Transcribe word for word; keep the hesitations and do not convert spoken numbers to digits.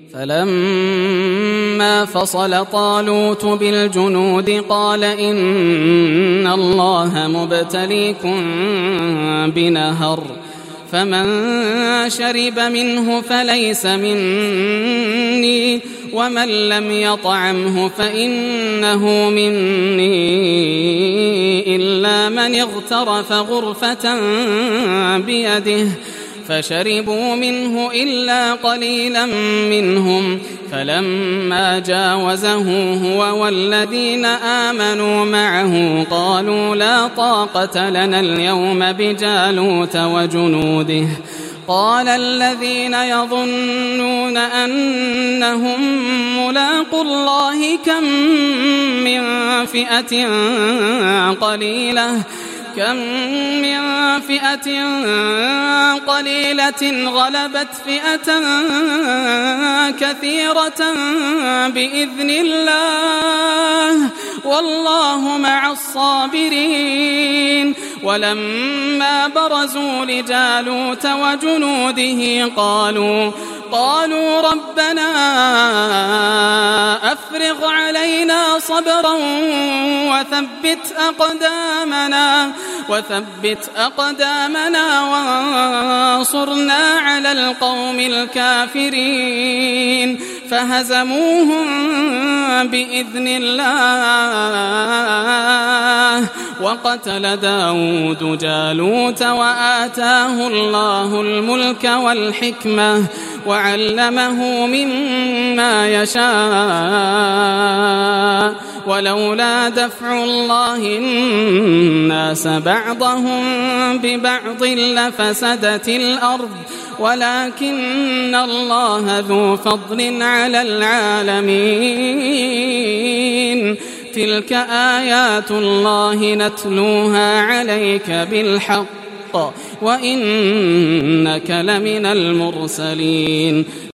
فلما فصل طالوت بالجنود قال إن الله مبتليكم بنهر فمن شرب منه فليس مني ومن لم يطعمه فإنه مني إلا من اغترف غرفة بيده فشربوا منه إلا قليلا منهم فلما جاوزه هو والذين آمنوا معه قالوا لا طاقة لنا اليوم بجالوت وجنوده قال الذين يظنون أنهم ملاقو الله كم من فئة قليلة كم من فئة قليلة غلبت فئة كثيرة بإذن الله والله مع الصابرين ولما برزوا لجالوت وجنوده قالوا قالوا ربنا أفرغ علينا صبرا وثبت أقدامنا وثبت أقدامنا وانصرنا على القوم الكافرين فهزموهم بإذن الله وقتل داود جالوت وآتاه الله الملك والحكمة وعلمه مما يشاء ولولا دفع الله الناس بعضهم ببعض لفسدت الأرض ولكن الله ذو فضل على العالمين تلك آيات الله نتلوها عليك بالحق وإنك لمن المرسلين